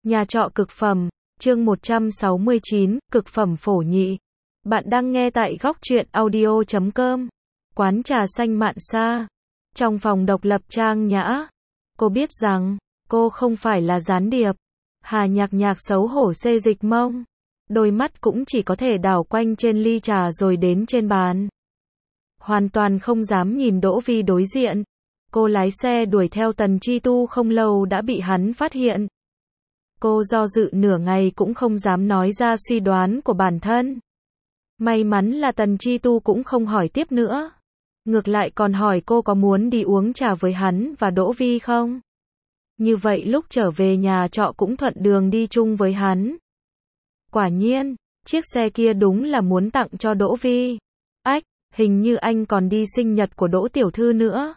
Nhà trọ cực phẩm, chương 169, cực phẩm phổ nhị. Bạn đang nghe tại góc truyện audio.com. Quán trà xanh Mạn Sa. Trong phòng độc lập trang nhã. Cô biết rằng, cô không phải là gián điệp. Hà Nhạc Nhạc xấu hổ xê dịch mông. Đôi mắt cũng chỉ có thể đảo quanh trên ly trà rồi đến trên bàn. Hoàn toàn không dám nhìn Đỗ Vi đối diện. Cô lái xe đuổi theo Tần Chi Tu không lâu đã bị hắn phát hiện. Cô do dự nửa ngày cũng không dám nói ra suy đoán của bản thân. May mắn là Tần Chi Tu cũng không hỏi tiếp nữa. Ngược lại còn hỏi cô có muốn đi uống trà với hắn và Đỗ Vi không? Như vậy lúc trở về nhà trọ cũng thuận đường đi chung với hắn. Quả nhiên, chiếc xe kia đúng là muốn tặng cho Đỗ Vi. Ách, hình như anh còn đi sinh nhật của Đỗ tiểu thư nữa.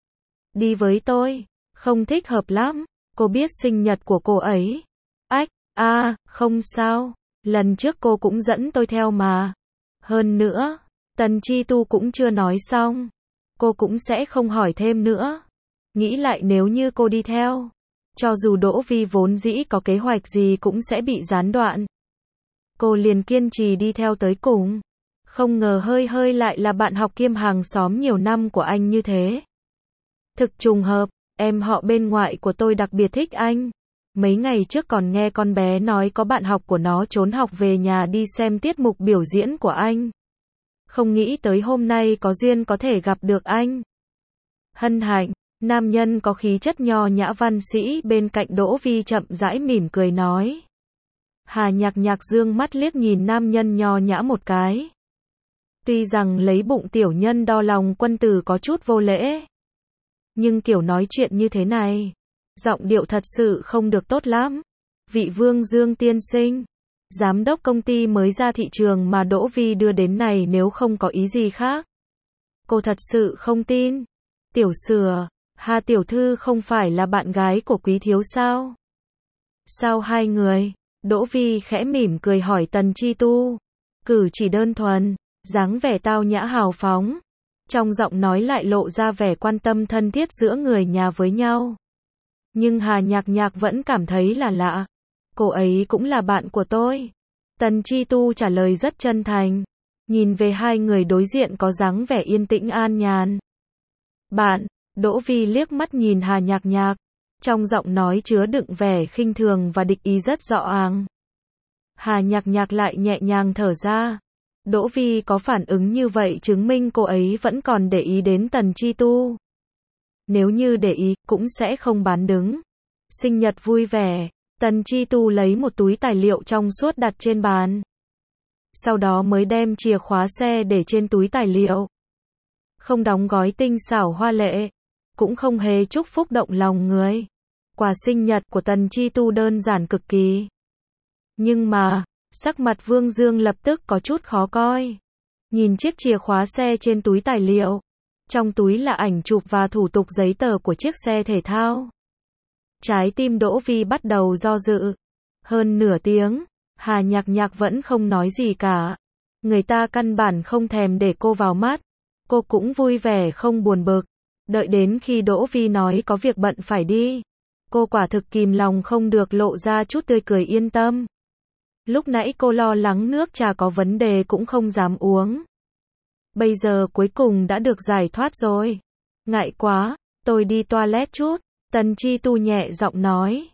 Đi với tôi, không thích hợp lắm, cô biết sinh nhật của cô ấy. Ách, không sao, lần trước cô cũng dẫn tôi theo mà. Hơn nữa, Tần Chi Tu cũng chưa nói xong, cô cũng sẽ không hỏi thêm nữa. Nghĩ lại nếu như cô đi theo, cho dù Đỗ Vi vốn dĩ có kế hoạch gì cũng sẽ bị gián đoạn. Cô liền kiên trì đi theo tới cùng. Không ngờ hơi lại là bạn học kiêm hàng xóm nhiều năm của anh như thế. Thực trùng hợp, em họ bên ngoại của tôi đặc biệt thích anh. Mấy ngày trước còn nghe con bé nói có bạn học của nó trốn học về nhà đi xem tiết mục biểu diễn của anh. Không nghĩ tới hôm nay có duyên có thể gặp được anh. Hân hạnh, nam nhân có khí chất nho nhã văn sĩ bên cạnh Đỗ Vi chậm rãi mỉm cười nói. Hà Nhạc Nhạc dương mắt liếc nhìn nam nhân nho nhã một cái. Tuy rằng lấy bụng tiểu nhân đo lòng quân tử có chút vô lễ. Nhưng kiểu nói chuyện như thế này, giọng điệu thật sự không được tốt lắm. Vị Vương Dương tiên sinh, giám đốc công ty mới ra thị trường mà Đỗ Vi đưa đến này nếu không có ý gì khác. Cô thật sự không tin. Tiểu Sửa, Hà tiểu thư không phải là bạn gái của Quý thiếu sao? Sao hai người? Đỗ Vi khẽ mỉm cười hỏi Tần Chi Tu. Cử chỉ đơn thuần, dáng vẻ tao nhã hào phóng. Trong giọng nói lại lộ ra vẻ quan tâm thân thiết giữa người nhà với nhau. Nhưng Hà Nhạc Nhạc vẫn cảm thấy là lạ. Cô ấy cũng là bạn của tôi. Tần Chi Tu trả lời rất chân thành. Nhìn về hai người đối diện có dáng vẻ yên tĩnh an nhàn. Bạn, Đỗ Vi liếc mắt nhìn Hà Nhạc Nhạc. Trong giọng nói chứa đựng vẻ khinh thường và địch ý rất rõ ràng. Hà Nhạc Nhạc lại nhẹ nhàng thở ra. Đỗ Vi có phản ứng như vậy chứng minh cô ấy vẫn còn để ý đến Tần Chi Tu. Nếu như để ý, cũng sẽ không bán đứng. Sinh nhật vui vẻ, Tần Chi Tu lấy một túi tài liệu trong suốt đặt trên bàn. Sau đó mới đem chìa khóa xe để trên túi tài liệu. Không đóng gói tinh xảo hoa lệ, cũng không hề chúc phúc động lòng người. Quà sinh nhật của Tần Chi Tu đơn giản cực kỳ. Nhưng mà, sắc mặt Vương Dương lập tức có chút khó coi. Nhìn chiếc chìa khóa xe trên túi tài liệu. Trong túi là ảnh chụp và thủ tục giấy tờ của chiếc xe thể thao. Trái tim Đỗ Vi bắt đầu do dự. Hơn nửa tiếng, Hà Nhạc Nhạc vẫn không nói gì cả. Người ta căn bản không thèm để cô vào mắt. Cô cũng vui vẻ không buồn bực. Đợi đến khi Đỗ Vi nói có việc bận phải đi. Cô quả thực kìm lòng không được lộ ra chút tươi cười yên tâm. Lúc nãy cô lo lắng nước trà có vấn đề cũng không dám uống. Bây giờ cuối cùng đã được giải thoát rồi. Ngại quá, tôi đi toilet chút. Tần Chi Tu nhẹ giọng nói.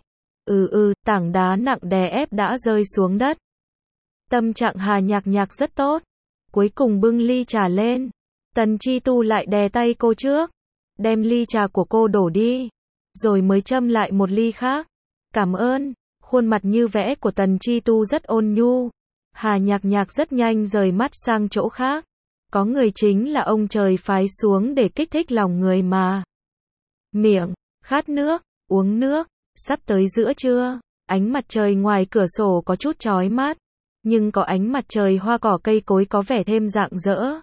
Tảng đá nặng đè ép đã rơi xuống đất. Tâm trạng Hà Nhạc Nhạc rất tốt. Cuối cùng bưng ly trà lên. Tần Chi Tu lại đè tay cô trước. Đem ly trà của cô đổ đi. Rồi mới châm lại một ly khác. Cảm ơn. Khuôn mặt như vẽ của Tần Chi Tu rất ôn nhu. Hà Nhạc Nhạc rất nhanh rời mắt sang chỗ khác. Có người chính là ông trời phái xuống để kích thích lòng người mà. Miệng, khát nước, uống nước, sắp tới giữa trưa. Ánh mặt trời ngoài cửa sổ có chút chói mắt. Nhưng có ánh mặt trời hoa cỏ cây cối có vẻ thêm rạng rỡ.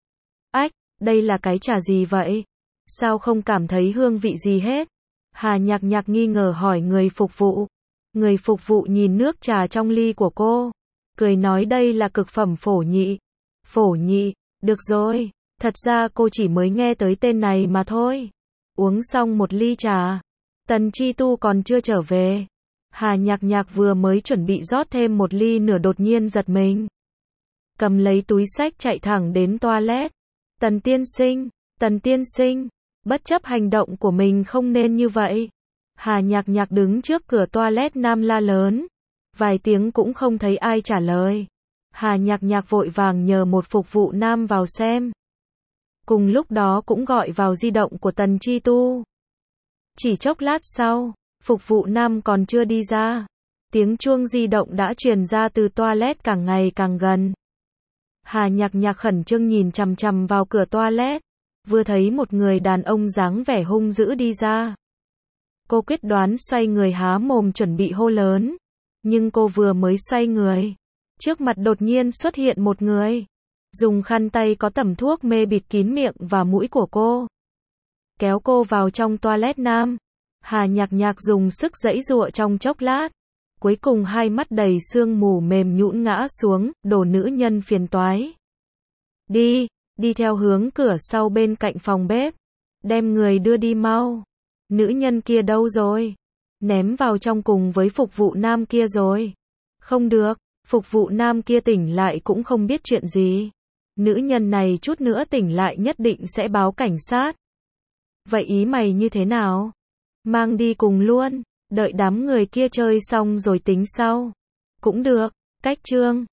Ách, đây là cái trà gì vậy? Sao không cảm thấy hương vị gì hết? Hà Nhạc Nhạc nghi ngờ hỏi người phục vụ. Người phục vụ nhìn nước trà trong ly của cô. Cười nói đây là cực phẩm phổ nhị. Phổ nhị, được rồi. Thật ra cô chỉ mới nghe tới tên này mà thôi. Uống xong một ly trà. Tần Chi Tu còn chưa trở về. Hà Nhạc Nhạc vừa mới chuẩn bị rót thêm một ly nữa đột nhiên giật mình. Cầm lấy túi xách chạy thẳng đến toilet. Tần tiên sinh, bất chấp hành động của mình không nên như vậy. Hà Nhạc Nhạc đứng trước cửa toilet nam la lớn. Vài tiếng cũng không thấy ai trả lời. Hà Nhạc Nhạc vội vàng nhờ một phục vụ nam vào xem. Cùng lúc đó cũng gọi vào di động của Tần Chi Tu. Chỉ chốc lát sau, phục vụ nam còn chưa đi ra. Tiếng chuông di động đã truyền ra từ toilet càng ngày càng gần. Hà Nhạc Nhạc khẩn trương nhìn chằm chằm vào cửa toilet. Vừa thấy một người đàn ông dáng vẻ hung dữ đi ra. Cô quyết đoán xoay người há mồm chuẩn bị hô lớn. Nhưng cô vừa mới xoay người. Trước mặt đột nhiên xuất hiện một người. Dùng khăn tay có tẩm thuốc mê bịt kín miệng và mũi của cô. Kéo cô vào trong toilet nam. Hà Nhạc Nhạc dùng sức giãy giụa trong chốc lát. Cuối cùng hai mắt đầy sương mù mềm nhũn ngã xuống, đồ nữ nhân phiền toái. Đi theo hướng cửa sau bên cạnh phòng bếp. Đem người đưa đi mau. Nữ nhân kia đâu rồi? Ném vào trong cùng với phục vụ nam kia rồi. Không được, phục vụ nam kia tỉnh lại cũng không biết chuyện gì. Nữ nhân này chút nữa tỉnh lại nhất định sẽ báo cảnh sát. Vậy ý mày như thế nào? Mang đi cùng luôn, đợi đám người kia chơi xong rồi tính sau. Cũng được, cách chương